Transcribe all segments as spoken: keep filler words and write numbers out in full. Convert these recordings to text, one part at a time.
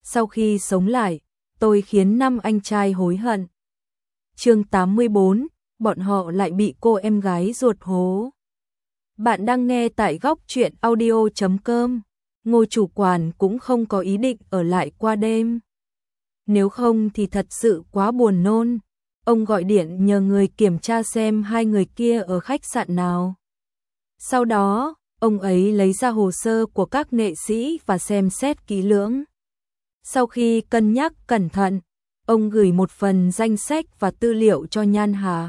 sau khi sống lại, tôi khiến năm anh trai hối hận. Chương tám mươi bốn, bọn họ lại bị cô em gái ruột hố. Bạn đang nghe tại góc truyện audio chấm com. Ngô chủ quản cũng không có ý định ở lại qua đêm. Nếu không thì thật sự quá buồn nôn. Ông gọi điện nhờ người kiểm tra xem hai người kia ở khách sạn nào. Sau đó, ông ấy lấy ra hồ sơ của các nghệ sĩ và xem xét kỹ lưỡng. Sau khi cân nhắc cẩn thận, ông gửi một phần danh sách và tư liệu cho Nhan Hà.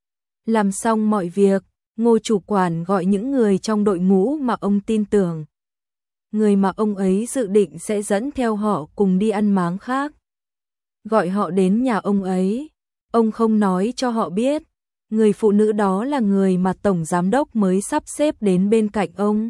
Làm xong mọi việc, Ngô chủ quản gọi những người trong đội ngũ mà ông tin tưởng. Người mà ông ấy dự định sẽ dẫn theo họ cùng đi ăn máng khác. Gọi họ đến nhà ông ấy. Ông không nói cho họ biết, người phụ nữ đó là người mà tổng giám đốc mới sắp xếp đến bên cạnh ông.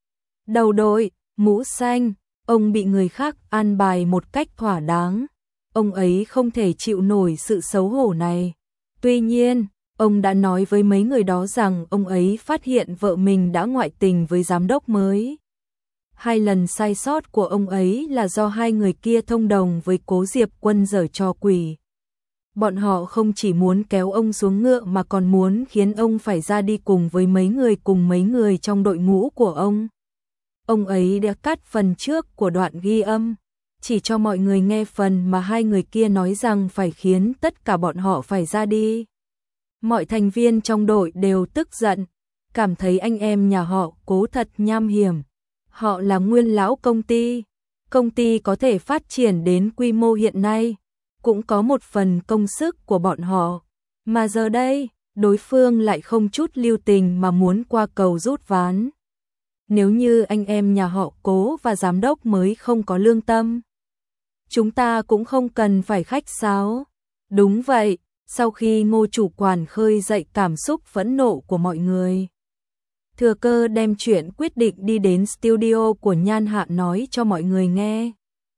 Đầu đội, mũ xanh, ông bị người khác an bài một cách thỏa đáng. Ông ấy không thể chịu nổi sự xấu hổ này. Tuy nhiên, ông đã nói với mấy người đó rằng ông ấy phát hiện vợ mình đã ngoại tình với giám đốc mới. Hai lần sai sót của ông ấy là do hai người kia thông đồng với Cố Diệp Quân giở trò quỷ. Bọn họ không chỉ muốn kéo ông xuống ngựa mà còn muốn khiến ông phải ra đi cùng với mấy người cùng mấy người trong đội ngũ của ông. Ông ấy đã cắt phần trước của đoạn ghi âm, chỉ cho mọi người nghe phần mà hai người kia nói rằng phải khiến tất cả bọn họ phải ra đi. Mọi thành viên trong đội đều tức giận, cảm thấy anh em nhà họ Cố thật nham hiểm. Họ là nguyên lão công ty, công ty có thể phát triển đến quy mô hiện nay, cũng có một phần công sức của bọn họ. Mà giờ đây, đối phương lại không chút lưu tình mà muốn qua cầu rút ván. Nếu như anh em nhà họ Cố và giám đốc mới không có lương tâm, chúng ta cũng không cần phải khách sáo. Đúng vậy, sau khi Ngô chủ quản khơi dậy cảm xúc phẫn nộ của mọi người, thừa cơ đem chuyện quyết định đi đến studio của Nhan Hạ nói cho mọi người nghe.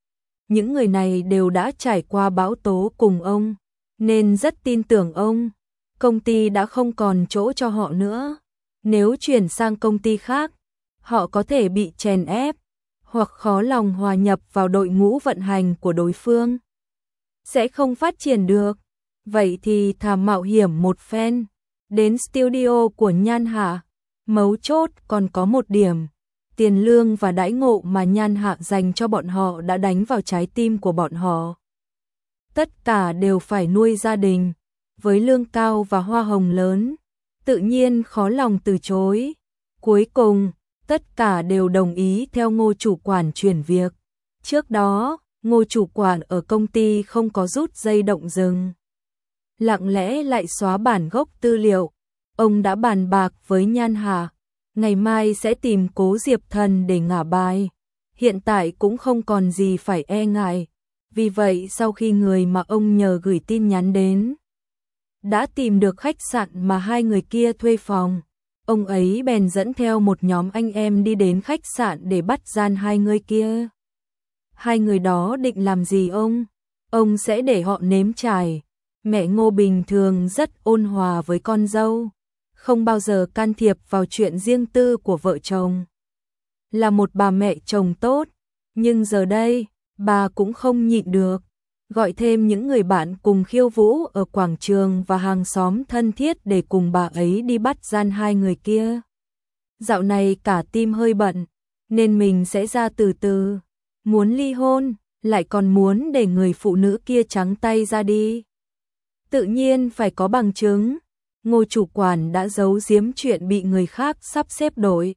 Những người này đều đã trải qua bão tố cùng ông, nên rất tin tưởng ông. Công ty đã không còn chỗ cho họ nữa. Nếu chuyển sang công ty khác, họ có thể bị chèn ép, hoặc khó lòng hòa nhập vào đội ngũ vận hành của đối phương. Sẽ không phát triển được. Vậy thì thà mạo hiểm một phen. Đến studio của Nhan Hạ. Mấu chốt còn có một điểm. Tiền lương và đãi ngộ mà Nhan Hạ dành cho bọn họ đã đánh vào trái tim của bọn họ. Tất cả đều phải nuôi gia đình. Với lương cao và hoa hồng lớn, tự nhiên khó lòng từ chối. Cuối cùng, tất cả đều đồng ý theo Ngô chủ quản chuyển việc. Trước đó, Ngô chủ quản ở công ty không có rút dây động rừng. Lặng lẽ lại xóa bản gốc tư liệu. Ông đã bàn bạc với Nhan Hà, ngày mai sẽ tìm Cố Diệp Thần để ngả bài. Hiện tại cũng không còn gì phải e ngại. Vì vậy sau khi người mà ông nhờ gửi tin nhắn đến, đã tìm được khách sạn mà hai người kia thuê phòng, ông ấy bèn dẫn theo một nhóm anh em đi đến khách sạn để bắt gian hai người kia. Hai người đó định làm gì ông? Ông sẽ để họ nếm trải. Mẹ Ngô bình thường rất ôn hòa với con dâu, không bao giờ can thiệp vào chuyện riêng tư của vợ chồng. Là một bà mẹ chồng tốt, nhưng giờ đây, bà cũng không nhịn được. Gọi thêm những người bạn cùng khiêu vũ ở quảng trường và hàng xóm thân thiết để cùng bà ấy đi bắt gian hai người kia. Dạo này cả team hơi bận, nên mình sẽ ra từ từ. Muốn ly hôn, lại còn muốn để người phụ nữ kia trắng tay ra đi. Tự nhiên phải có bằng chứng. Ngô chủ quản đã giấu giếm chuyện bị người khác sắp xếp đổi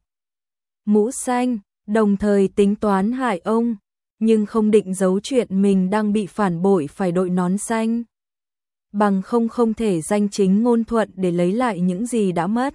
mũ xanh, đồng thời tính toán hại ông, nhưng không định giấu chuyện mình đang bị phản bội phải đội nón xanh. Bằng không không thể danh chính ngôn thuận để lấy lại những gì đã mất.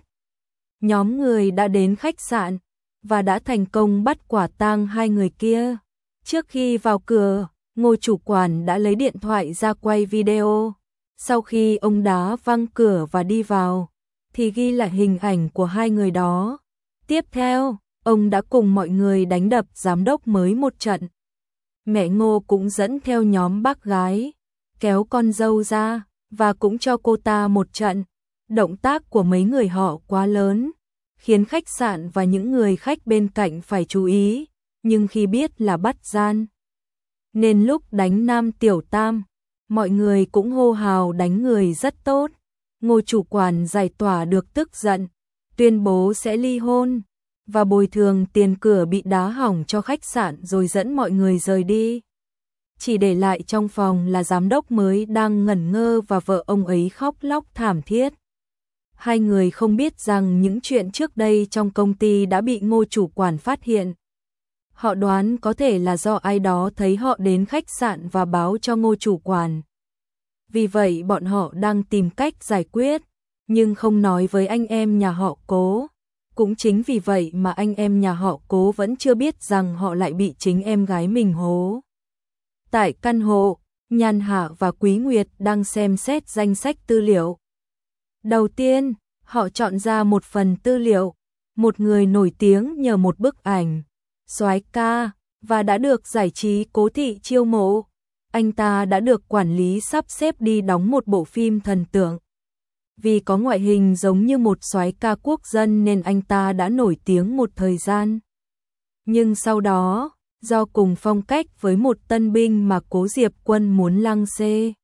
Nhóm người đã đến khách sạn và đã thành công bắt quả tang hai người kia. Trước khi vào cửa, Ngô chủ quản đã lấy điện thoại ra quay video. Sau khi ông đá văng cửa và đi vào, thì ghi lại hình ảnh của hai người đó. Tiếp theo, ông đã cùng mọi người đánh đập giám đốc mới một trận. Mẹ Ngô cũng dẫn theo nhóm bác gái, kéo con dâu ra, và cũng cho cô ta một trận. Động tác của mấy người họ quá lớn, khiến khách sạn và những người khách bên cạnh phải chú ý, nhưng khi biết là bắt gian, nên lúc đánh Nam Tiểu Tam, mọi người cũng hô hào đánh người rất tốt. Ngô chủ quản giải tỏa được tức giận, tuyên bố sẽ ly hôn và bồi thường tiền cửa bị đá hỏng cho khách sạn rồi dẫn mọi người rời đi. Chỉ để lại trong phòng là giám đốc mới đang ngẩn ngơ và vợ ông ấy khóc lóc thảm thiết. Hai người không biết rằng những chuyện trước đây trong công ty đã bị Ngô chủ quản phát hiện. Họ đoán có thể là do ai đó thấy họ đến khách sạn và báo cho Ngô chủ quản. Vì vậy bọn họ đang tìm cách giải quyết, nhưng không nói với anh em nhà họ Cố. Cũng chính vì vậy mà anh em nhà họ Cố vẫn chưa biết rằng họ lại bị chính em gái mình hố. Tại căn hộ, Nhan Hạ và Quý Nguyệt đang xem xét danh sách tư liệu. Đầu tiên, họ chọn ra một phần tư liệu, một người nổi tiếng nhờ một bức ảnh, soái ca, và đã được giải trí Cố Thị chiêu mộ. Anh ta đã được quản lý sắp xếp đi đóng một bộ phim thần tượng. Vì có ngoại hình giống như một soái ca quốc dân nên anh ta đã nổi tiếng một thời gian. Nhưng sau đó, do cùng phong cách với một tân binh mà Cố Diệp Quân muốn lăng xê,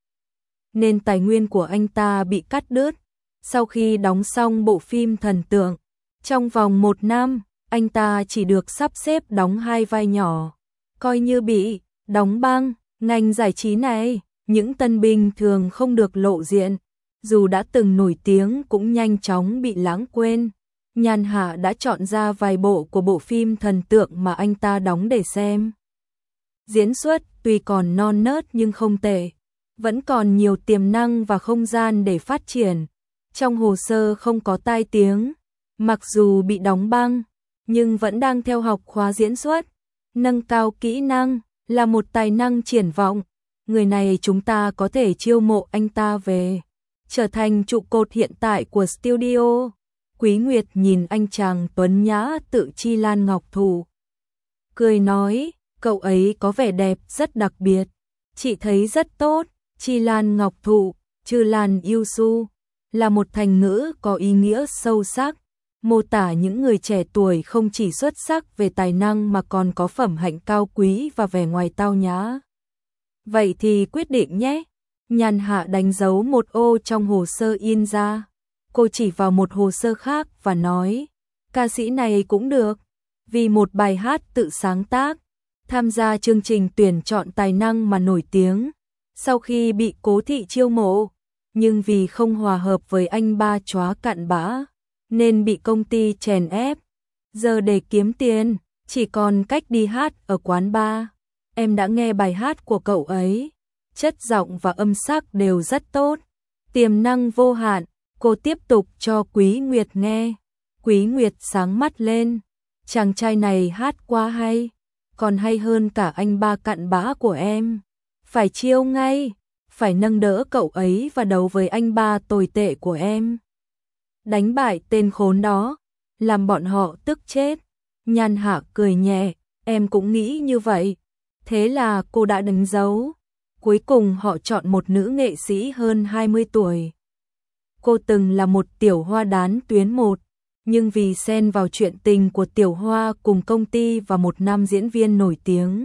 nên tài nguyên của anh ta bị cắt đứt. Sau khi đóng xong bộ phim thần tượng, trong vòng một năm, anh ta chỉ được sắp xếp đóng hai vai nhỏ, coi như bị đóng băng. Ngành giải trí này, những tân binh thường không được lộ diện, dù đã từng nổi tiếng cũng nhanh chóng bị lãng quên. Nhan Hạ đã chọn ra vài bộ của bộ phim thần tượng mà anh ta đóng để xem. Diễn xuất tuy còn non nớt nhưng không tệ, vẫn còn nhiều tiềm năng và không gian để phát triển. Trong hồ sơ không có tai tiếng, mặc dù bị đóng băng, nhưng vẫn đang theo học khóa diễn xuất, nâng cao kỹ năng, là một tài năng triển vọng. Người này chúng ta có thể chiêu mộ anh ta về, trở thành trụ cột hiện tại của studio. Quý Nguyệt nhìn anh chàng tuấn nhã tự Chi Lan Ngọc Thụ, cười nói, cậu ấy có vẻ đẹp rất đặc biệt. Chị thấy rất tốt. Chi Lan Ngọc Thụ, Chư Lan Yêu Su, là một thành ngữ có ý nghĩa sâu sắc, mô tả những người trẻ tuổi không chỉ xuất sắc về tài năng mà còn có phẩm hạnh cao quý và vẻ ngoài tao nhã. Vậy thì quyết định nhé. Nhan Hạ đánh dấu một ô trong hồ sơ in ra. Cô chỉ vào một hồ sơ khác và nói, ca sĩ này cũng được, vì một bài hát tự sáng tác, tham gia chương trình tuyển chọn tài năng mà nổi tiếng. Sau khi bị Cố Thị chiêu mộ, nhưng vì không hòa hợp với anh ba chóa cặn bã, nên bị công ty chèn ép. Giờ để kiếm tiền, chỉ còn cách đi hát ở quán bar. Em đã nghe bài hát của cậu ấy, chất giọng và âm sắc đều rất tốt, tiềm năng vô hạn. Cô tiếp tục cho Quý Nguyệt nghe. Quý Nguyệt sáng mắt lên, chàng trai này hát quá hay, còn hay hơn cả anh ba cặn bã của em. Phải chiêu ngay, phải nâng đỡ cậu ấy và đấu với anh ba tồi tệ của em. Đánh bại tên khốn đó, làm bọn họ tức chết. Nhan Hạ cười nhẹ, em cũng nghĩ như vậy. Thế là cô đã đánh dấu. Cuối cùng họ chọn một nữ nghệ sĩ hơn hai mươi tuổi. Cô từng là một tiểu hoa đán tuyến một, nhưng vì xen vào chuyện tình của tiểu hoa cùng công ty và một nam diễn viên nổi tiếng,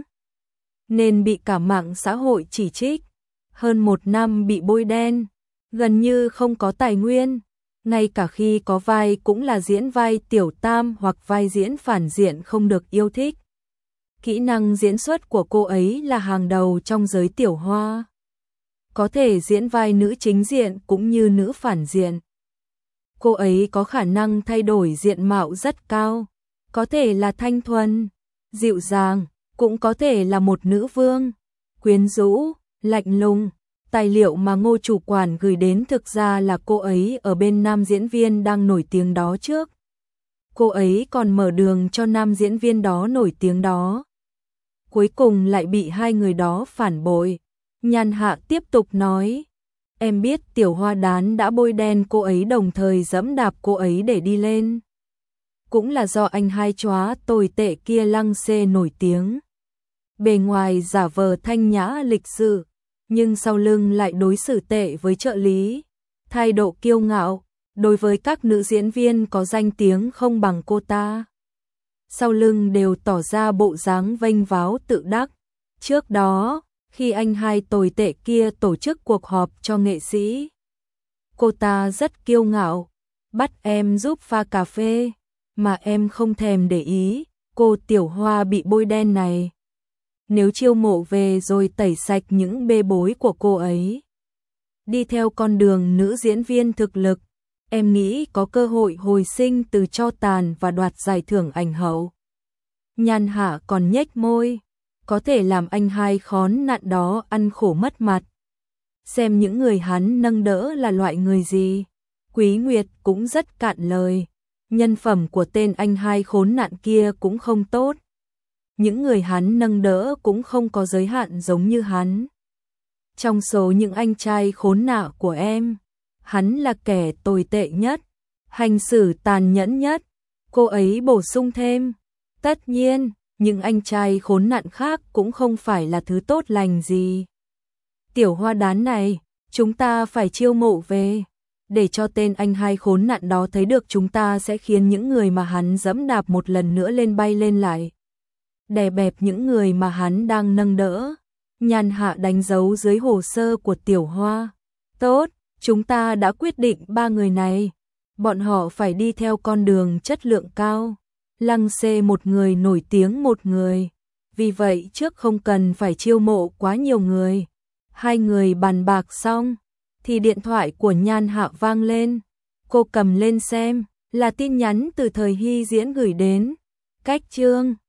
nên bị cả mạng xã hội chỉ trích. Hơn một năm bị bôi đen, gần như không có tài nguyên, ngay cả khi có vai cũng là diễn vai tiểu tam hoặc vai diễn phản diện không được yêu thích. Kỹ năng diễn xuất của cô ấy là hàng đầu trong giới tiểu hoa, có thể diễn vai nữ chính diện cũng như nữ phản diện. Cô ấy có khả năng thay đổi diện mạo rất cao, có thể là thanh thuần, dịu dàng, cũng có thể là một nữ vương, quyến rũ, lạnh lùng. Tài liệu mà Ngô chủ quản gửi đến thực ra là cô ấy ở bên nam diễn viên đang nổi tiếng đó trước. Cô ấy còn mở đường cho nam diễn viên đó nổi tiếng đó. Cuối cùng lại bị hai người đó phản bội. Nhan Hạ tiếp tục nói, em biết tiểu hoa đán đã bôi đen cô ấy đồng thời giẫm đạp cô ấy để đi lên. Cũng là do anh hai chóa tồi tệ kia lăng xê nổi tiếng. Bề ngoài giả vờ thanh nhã lịch sự, nhưng sau lưng lại đối xử tệ với trợ lý, thái độ kiêu ngạo, đối với các nữ diễn viên có danh tiếng không bằng cô ta. Sau lưng đều tỏ ra bộ dáng vênh váo tự đắc, Trước đó, khi anh hai tồi tệ kia tổ chức cuộc họp cho nghệ sĩ, cô ta rất kiêu ngạo, bắt em giúp pha cà phê, mà em không thèm để ý, cô Tiểu Hoa bị bôi đen này. Nếu chiêu mộ về rồi tẩy sạch những bê bối của cô ấy, đi theo con đường nữ diễn viên thực lực, em nghĩ có cơ hội hồi sinh từ tro tàn và đoạt giải thưởng ảnh hậu. Nhan Hạ còn nhếch môi, có thể làm anh hai khốn nạn đó ăn khổ mất mặt. Xem những người hắn nâng đỡ là loại người gì. Quý Nguyệt cũng rất cạn lời, nhân phẩm của tên anh hai khốn nạn kia cũng không tốt. Những người hắn nâng đỡ cũng không có giới hạn giống như hắn. Trong số những anh trai khốn nạn của em, hắn là kẻ tồi tệ nhất, hành xử tàn nhẫn nhất. Cô ấy bổ sung thêm, tất nhiên, những anh trai khốn nạn khác cũng không phải là thứ tốt lành gì. Tiểu Hoa đán này, chúng ta phải chiêu mộ về, để cho tên anh hai khốn nạn đó thấy được chúng ta sẽ khiến những người mà hắn dẫm đạp một lần nữa lên bay lên lại. Đè bẹp những người mà hắn đang nâng đỡ. Nhan Hạ đánh dấu dưới hồ sơ của Tiểu Hoa. Tốt, chúng ta đã quyết định ba người này. Bọn họ phải đi theo con đường chất lượng cao. Lăng xê một người nổi tiếng một người. Vì vậy trước không cần phải chiêu mộ quá nhiều người. Hai người bàn bạc xong, thì điện thoại của Nhan Hạ vang lên. Cô cầm lên xem, là tin nhắn từ Thời Hy Diễn gửi đến. Cách Trương.